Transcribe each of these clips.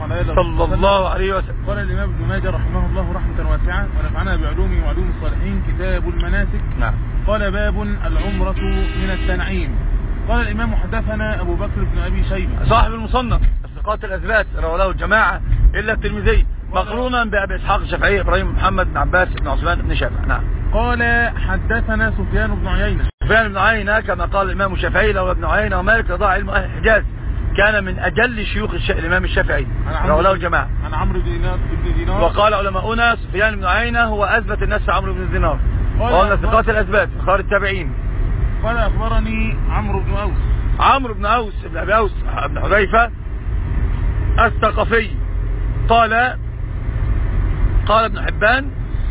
وعلى آله صلى الله عليه وسلم. قال الإمام ابن ماجه رحمه الله رحمة واسعة ونفعنا بعلومه وعلوم الصالحين كتاب المناسك. نعم. قال باب العمرة من التنعيم. قال الإمام حدثنا أبو بكر بن أبي شيبة صاحب المصنف الثقات الأثبات رواه له الجماعة إلا الترمذي مقرونا بأبي إسحاق الشافعي إبراهيم محمد بن عباس بن عثمان بن شافع. نعم. قال حدثنا سفيان بن عيينة. سفيان بن عيينة كما قال الإمام الشافعي له ابن عيينة ومالك رضاع علم أهل الحجاز، كان من أجل شيوخ الإمام الشافعي رواه له الجماعة. عن عمرو بن دينار. وقال علماؤنا سفيان بن عيينة هو أثبت الناس عمرو بن دينار وقال ثقات الأثبات خير التابعين. قال أخبرني عمرو بن أوس. عمرو بن أوس بن أبي أوس بن حذيفة الثقفي قال ابن حبان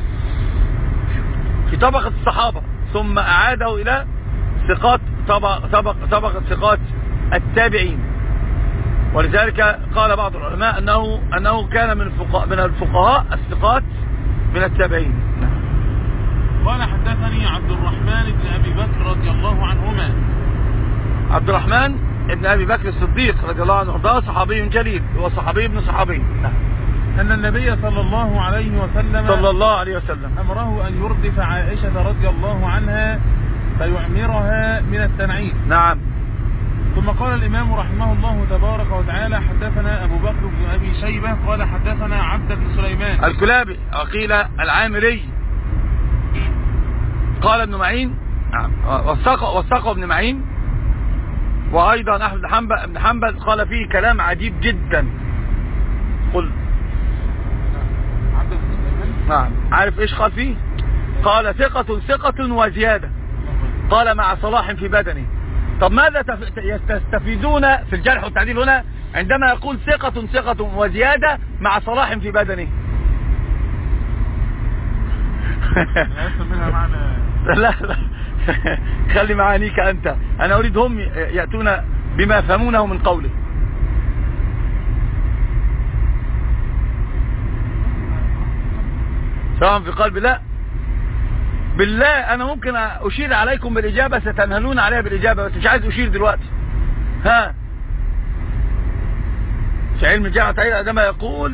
في طبقة الصحابة ثم أعاده إلى ثقات طبقة ثقات التابعين، ولذلك قال بعض العلماء أنه كان من الفقهاء الثقات من التابعين. قال حدثني عبد الرحمن بن أبي بكر رضي الله عنهما. عبد الرحمن بن أبي بكر الصديق رضي الله عنه وارضاه صحابي جليل، هو صحابي ابن صحابي. أن النبي صلى الله عليه وسلم أمره أن يردف عائشة رضي الله عنها فيعمرها من التنعيم. نعم. ثم قال الإمام رحمه الله تبارك وتعالى حدثنا أبو بكر بن أبي شيبة قال حدثنا عبد بن سليمان الكلابي وقيل العامري. قال ابن معين نعم وثقه ابن معين، وأيضا أحمد بن حنبل قال فيه كلام عجيب جدا. قل نعم. عارف ايش قال فيه؟ قال ثقة وزيادة، قال مع صلاح في بدنه. طب ماذا تستفيدون في الجرح والتعديل هنا عندما يقول ثقة وزيادة مع صلاح في بدنه؟ لا خلي معانيك أنت، أنا أريد هم يأتون بما يفهمونه من قوله. سواء في قلب لا بالله أنا ممكن أشير عليكم بالإجابة ستنهلون عليها بالإجابة، بس مش عايز أشير دلوقتي. ها في علم الجامعة عندما يقول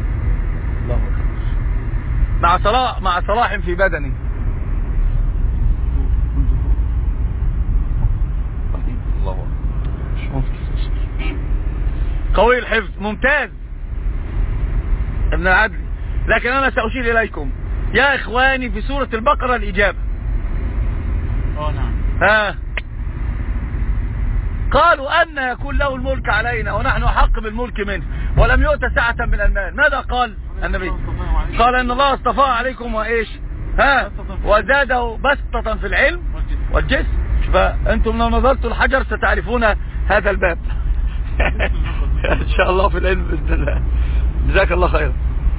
مع صلاح في بدني. الله قوي الحفظ ممتاز ابن العدل، لكن أنا سأشير إليكم يا إخواني في سورة البقرة الإجابة. نعم. قالوا أن يكون له الملك علينا ونحن أحق بالملك منه ولم يؤت سعة من المال. ماذا قال النبي؟ قال إن الله اصطفاه عليكم وإيش وزاده بسطة في العلم والجسم. فأنتم لو نظرتوا الحجر ستعرفون هذا الباب إن شاء الله في العلم بإذن الله. جزاك الله خيرا.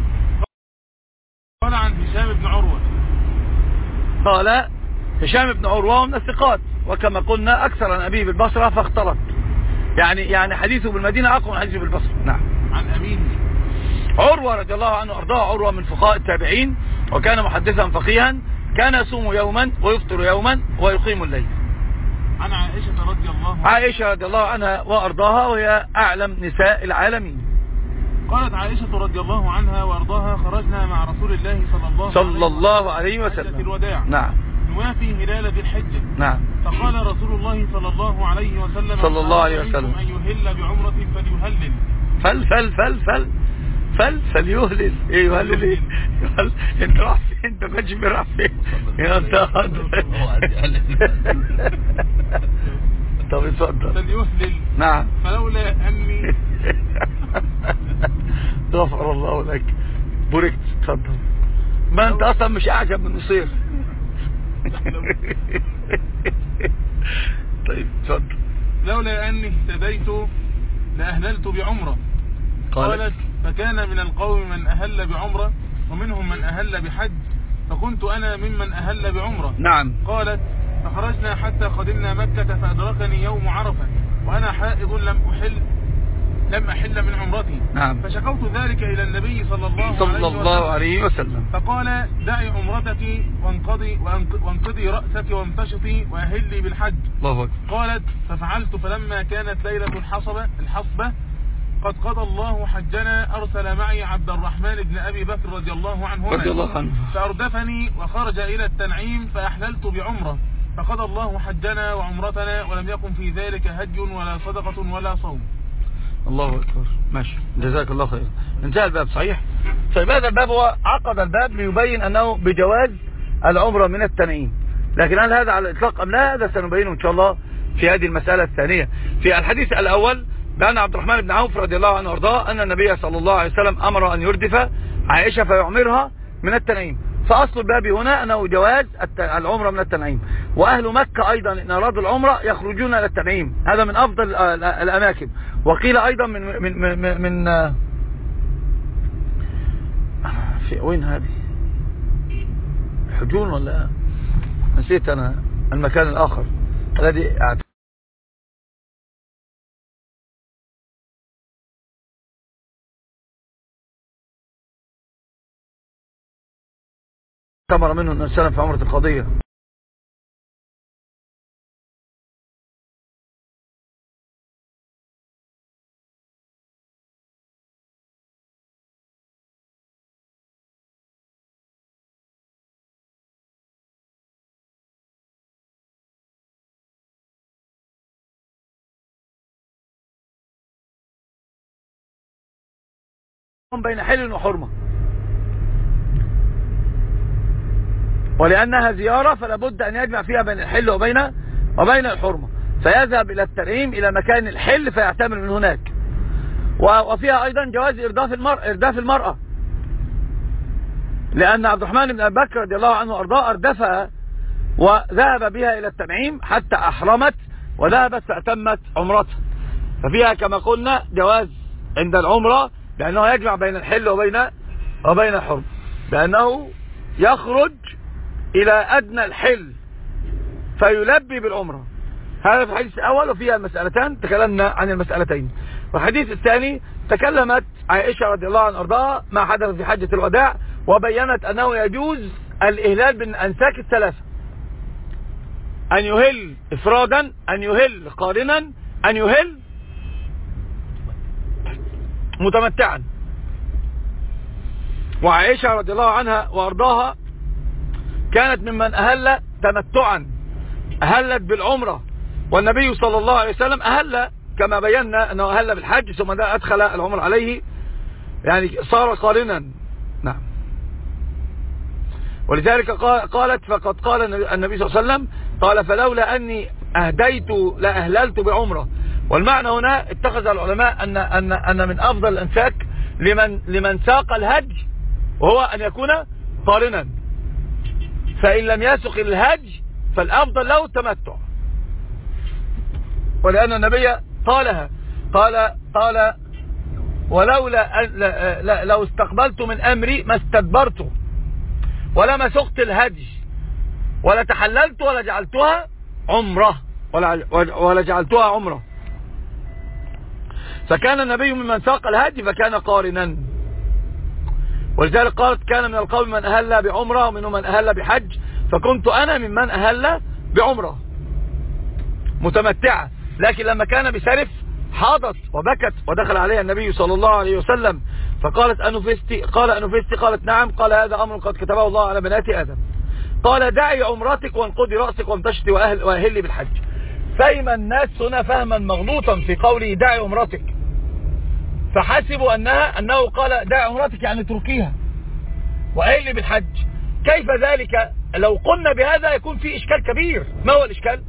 قال عن هشام بن عروة. قال هشام بن عروة من الثقات، وكما قلنا أكثر عن أبيه بالبصرة فاختلط، يعني حديثه بالمدينة أقوى من حديثه بالبصرة. نعم. عن أبيه عروة رضي الله عنه أرضاه. عروة من فقهاء التابعين وكان محدثا فقيها، كان يصوم يوما ويفطر يوما ويقيم الليل. عن عائشة رضي الله عنها وأرضاها وهي أعلم نساء العالمين. قالت عائشة رضي الله عنها وأرضاها خرجنا مع رسول الله صلى الله عليه وسلم الوداع. نعم. نوافي هلال ذي الحجة. نعم. فقال رسول الله صلى الله عليه وسلم أن يهل بعمرة فليهلل. فليهلل. ايه يهلل ايه؟ انت راح فين؟ انت كنتش راح فين؟ طب اتفضل. فليهلل. نعم. فلولا أني غفر الله لك بوركت. اتفضل. ما انت اصلا مش اعجب من نصير. طيب اتفضل. لولا أني اهتديت لأهللت بعمرة. قالت فكان من القوم من أهل بعمرة ومنهم من أهل بحج، فكنت أنا ممن أهل بعمرة. نعم. قالت فخرجنا حتى قدمنا مكة فأدركني يوم عرفة وأنا حائض لم أحل من عمرتي. نعم. فشكوت ذلك إلى النبي صلى الله عليه وسلم فقال دعي عمرتك وانقضي رأسك وانتشطي وأهلي بالحج. الله أكبر. قالت ففعلت، فلما كانت ليلة الحصبة قد قضى الله حجنا أرسل معي عبد الرحمن بن أبي بكر رضي الله عنه فأردفني وخرج إلى التنعيم فأحللت بعمرة فقضى الله حجنا وعمرتنا ولم يكن في ذلك هدي ولا صدقة ولا صوم. الله أكبر. ماشي، جزاك الله خير. انتهى الباب صحيح. طيب هذا الباب هو عقد الباب ليبين أنه بجواز العمرة من التنعيم، لكن هل هذا على الإطلاق أم لا؟ هذا سنبينه إن شاء الله في هذه المسألة الثانية. في الحديث الأول بأن عبد الرحمن بن عوف رضي الله عنه وارضاه أن النبي صلى الله عليه وسلم أمر أن يردف عائشة فيعمرها من التنعيم. فأصل الباب هنا أنه جواز العمرة من التنعيم، وأهل مكة أيضا إن أرادوا العمرة يخرجون إلى التنعيم، هذا من أفضل الأماكن. وقيل أيضا من في وين هذه حجون ولا نسيت أنا المكان الآخر الذي اعتمر منه النبي صلى الله عليه وسلم في عمرة القضية. بين حل وحرمة، ولأنها زيارة فلا بد أن يجمع فيها بين الحل وبين الحرمة، فيذهب إلى التنعيم إلى مكان الحل فيعتمر من هناك. وفيها أيضا جواز إرداف المرأة، لأن عبد الرحمن بن أبي بكر رضي الله عنه وأرضاه أردفها وذهب بها إلى التنعيم حتى أحرمت وذهبت فأتمت عمرتها. ففيها كما قلنا جواز عند العمرة، لأنه يجمع بين الحل وبين الحرمة، لأنه يخرج إلى أدنى الحل فيلبي بالعمرة. هذا في الحديث الأول، وفيها المسألتان تكلمنا عن المسألتين. والحديث الثاني تكلمت عائشة رضي الله عنها وارضاها ما حدث في حجة الوداع، وبينت أنه يجوز الإهلال بالأنساك الثلاثة، أن يهل إفرادا، أن يهل قارنا، أن يهل متمتعا. وعائشة رضي الله عنها وارضاها كانت ممن أهل تمتعا، أهلت بالعمرة، والنبي صلى الله عليه وسلم أهل كما بينا أنه أهل بالحج ثم أدخل العمر عليه، يعني صار قارنا. نعم. ولذلك قالت فقد قال النبي صلى الله عليه وسلم قال فلولا أني أهديت لأهللت بعمرة. والمعنى هنا اتخذ العلماء أن من أفضل الأنساك لمن ساق الهج وهو أن يكون قارنا، فإن لم يسق الهج فالأفضل له التمتع، ولأن النبي قالها قال ولولا لو استقبلت من أمري ما استدبرته ولا سقت الهج ولا تحللت ولا جعلتها عمرة فكان النبي ممن ساق الهج فكان قارنا. ولذلك قالت كان من القوم من أهل بعمرة ومنهم من أهل بحج، فكنت أنا ممن أهل بعمرة متمتعة. لكن لما كان بسرف حاضت وبكت ودخل عليها النبي صلى الله عليه وسلم فقالت أنفستي؟ قال أنفستي؟ قالت نعم. قال هذا أمر قد كتبه الله على بنات آدم. قال دعي عمرتك وانقضي رأسك وامتشتي وأهلي بالحج. فهم الناس هنا فهما مغلوطا في قوله دعي عمرتك، فحسبوا أنه قال دعي عمرتك يعني تركيها وأهلي بالحج. كيف ذلك؟ لو قلنا بهذا يكون في إشكال كبير. ما هو الإشكال؟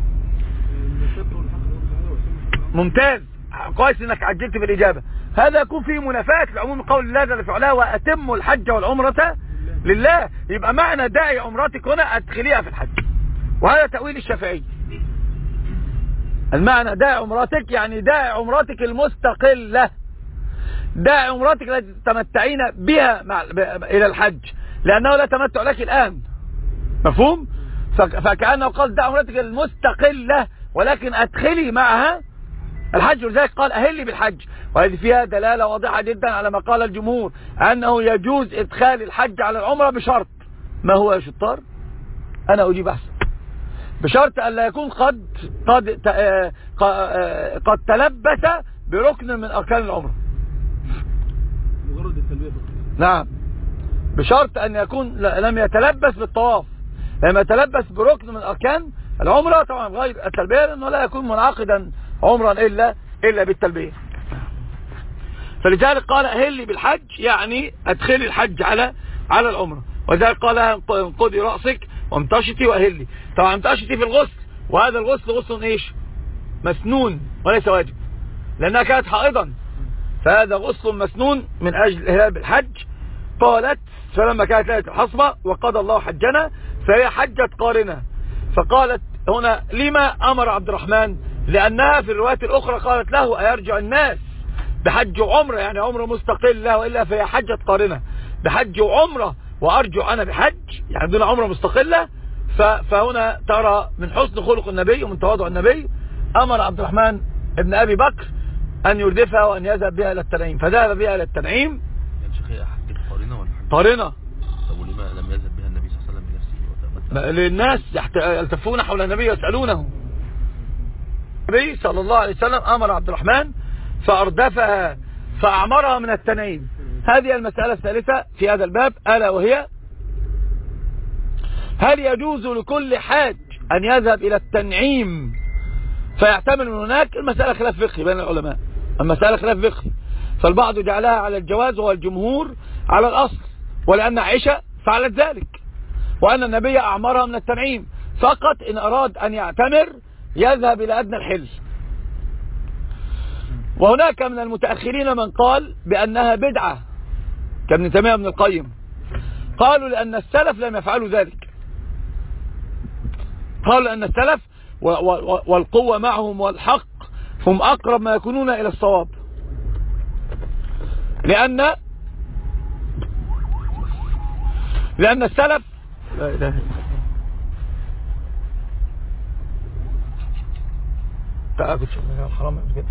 ممتاز، كويس انك عجلت بالإجابة. هذا يكون فيه منافاة لعموم قول الله جل في علاه وأتموا الحج والعمرة لله. يبقى معنى داعي عمرتك هنا أدخليها في الحج، وهذا تأويل الشافعي. المعنى داعي عمرتك يعني داعي عمرتك المستقلة، داعي عمرتك التي تتمتعين بها إلى الحج، لأنه لا تمتع لك الآن. مفهوم؟ فكأنه قال داعي عمرتك المستقلة ولكن أدخلي معها الحج. ولذلك قال أهلي بالحج. وهذه فيها دلالة واضحة جدا على ما قال الجمهور أنه يجوز إدخال الحج على العمرة بشرط. ما هو يا شطار؟ أنا أجيب أحسن. بشرط أن لا يكون قد تلبس بركن من أركان العمرة. مجرد التلبية فقط. نعم، بشرط أن يكون لم يتلبس بالطواف. لما يتلبس بركن من أركان العمرة طبعا غير التلبية، لأنه لا يكون منعقدا عمرا إلا بالتلبية. فلذلك قال أهلي بالحج، يعني أدخلي الحج على العمرة. وذلك قال انقضي رأسك وامتشتي وأهلي. طبعا امتشتي في الغسل، وهذا الغسل غسل ايش؟ مسنون وليس واجب، لأنها كانت حائضا، فهذا غسل مسنون من أجل الإهلال بالحج. قالت فلما كانت ليلة الحصبة وقضى الله حجنا فهي حجة قارنة. فقالت هنا لما أمر عبد الرحمن؟ لأنها في الروايات الأخرى قالت له أيرجع الناس بحج وعمرة، يعني عمرة مستقلة، وإلا فهي حجة قارنة بحج وعمرة، وأرجع أنا بحج يعني دون عمرة مستقلة. فهنا ترى من حسن خلق النبي ومن تواضع النبي أمر عبد الرحمن ابن أبي بكر أن يردفها وأن يذهب بها إلى التنعيم، فذهب بها إلى التنعيم. يعني شيخ حجة قارنة ولا حجة قارنة؟ طب ولما لم يذهب بها النبي صلى الله عليه وسلم بنفسه وتمتع؟ للناس يلتفون حول النبي يسألونه. النبي صلى الله عليه وسلم أمر عبد الرحمن فأردفها فأعمرها من التنعيم. هذه المسألة الثالثة في هذا الباب، ألا وهي هل يجوز لكل حاج أن يذهب إلى التنعيم فيعتمر من هناك؟ المسألة خلاف فقهي بين العلماء، المسألة خلاف فقهي، فالبعض جعلها على الجواز والجمهور على الأصل، ولأن عائشة فعلت ذلك، وأن النبي أعمرها من التنعيم، فقط إن أراد أن يعتمر يذهب إلى أدنى الحل. وهناك من المتأخرين من قال بأنها بدعة كابن تيمية بن القيم، قالوا لأن السلف لم يفعلوا ذلك، قالوا أن السلف والقوة معهم والحق هم أقرب ما يكونون إلى الصواب، لأن السلف لا إله إلا الله حرام كده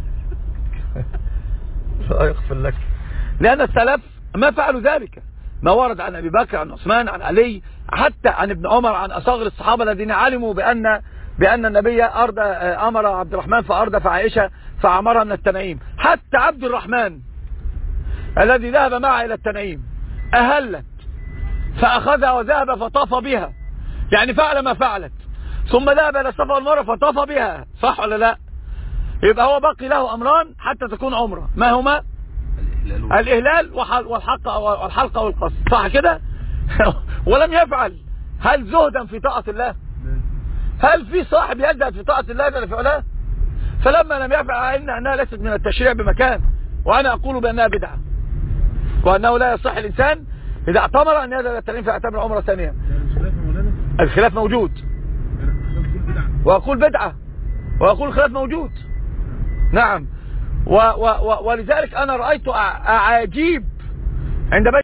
لا يغفر لك. لأن السلف ما فعلوا ذلك، ما ورد عن أبي بكر، عن عثمان، عن علي، حتى عن ابن عمر، عن أصاغر الصحابة الذين علموا بأن النبي أمر عبد الرحمن فأردف عائشة فعمرها من التنعيم. حتى عبد الرحمن الذي ذهب معها إلى التنعيم أهلت فأخذها وذهب فطاف بها، يعني فعل ما فعلت، ثم ذهب إلى الصفا والمروة فطاف بها، صح ولا لا؟ يبقى هو باقي له أمران حتى تكون عمرة، ما هما؟ الإهلال والحلقة والقصر، صح كده؟ ولم يفعل. هل زهدا في طاعة الله؟ هل في صاحب يزهد في طاعة الله ولا فعلها؟ فلما لم يفعل أنها ليست من التشريع بمكان، وأنا أقول بأنها بدعة، وأنه لا يصح الإنسان إذا اعتمر أن يذهب إلى التنعيم فيعتمر عمرة ثانية. الخلاف موجود، وأقول بدعة، وأقول الخلاف موجود. نعم. ولذلك أنا رأيت أعاجيب عند بيت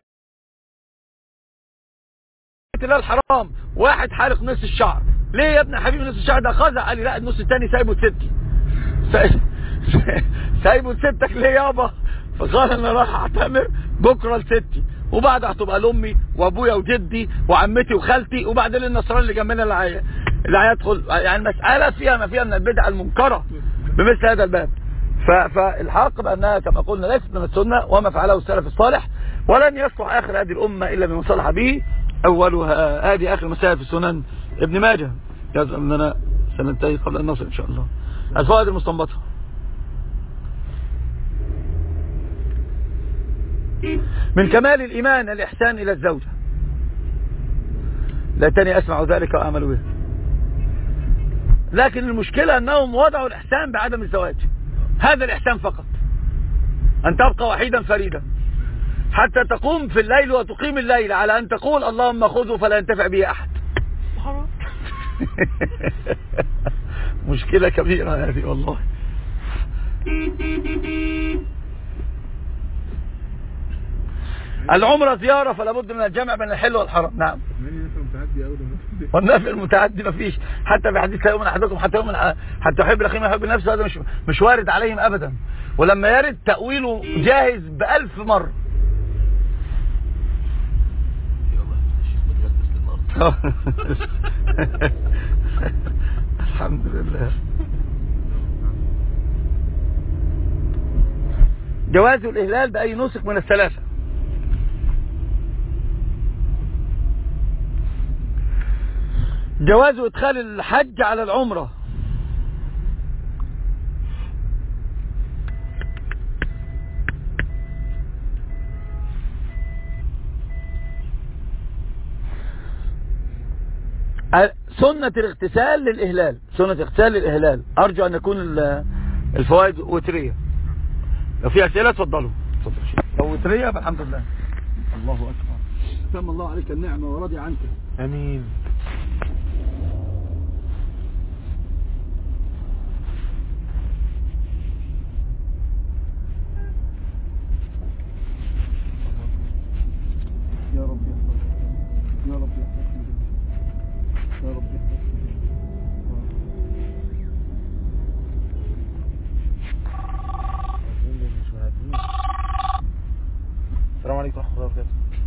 الله الحرام، واحد حالق نص الشعر. ليه يا ابن حبيبي نص الشعر ده؟ خزع. قال لي لا، النص الثاني سايبه لستي. سايبه لستك ليه يابا؟ فقال انا راح اعتمر بكره لستي، وبعد هتبقى لامي وابويا وجدي وعمتي وخالتي، وبعدين النصراني اللي جنبنا اللي هيدخل. يعني المساله فيها ما فيها من البدع المنكره بمثل هذا الباب. فالحق بأنها كما قلنا ليست من السنة وما فعله السلف الصالح، ولن يصلح آخر هذه الأمة إلا بما صلح به أولها. هذه آخر مسائل في السنن ابن ماجه. يجب أننا سننتهي قبل أن نصل إن شاء الله. الفوائد المستنبطة: من كمال الإيمان الإحسان إلى الزوجة، ليتني أسمع ذلك وأعمل به. لكن المشكلة أنهم وضعوا الإحسان بعدم الزواج، هذا الإحسان فقط، أن تبقى وحيدا فريدا حتى تقوم في الليل وتقيم الليل على أن تقول اللهم خذه فلا ينتفع به أحد. مشكلة كبيرة هذه والله. العمرة زيارة فلا بد من الجمع بين الحل والحرام. نعم. والنفع المتعدي ما فيش، حتى في حديث لا يؤمن احدكم حتى يحب الاخي ما يحب نفسه، هذا مش وارد عليهم ابدا، ولما يرد تأويله جاهز ب1000 مرة. الحمد لله. جواز الإهلال بأي نسك من الثلاثة. جواز إدخال الحج على العمرة. سنة الاغتسال للإهلال. سنة اغتسال للإهلال. أرجو أن يكون الفوائد وترية. لو في أسئلة تفضلوا. لو وترية فالحمد لله. الله أكبر. تم الله عليك النعمة ورضي عنك. امين. يا رب يا رب يا رب. السلام عليكم ورحمة الله وبركاته.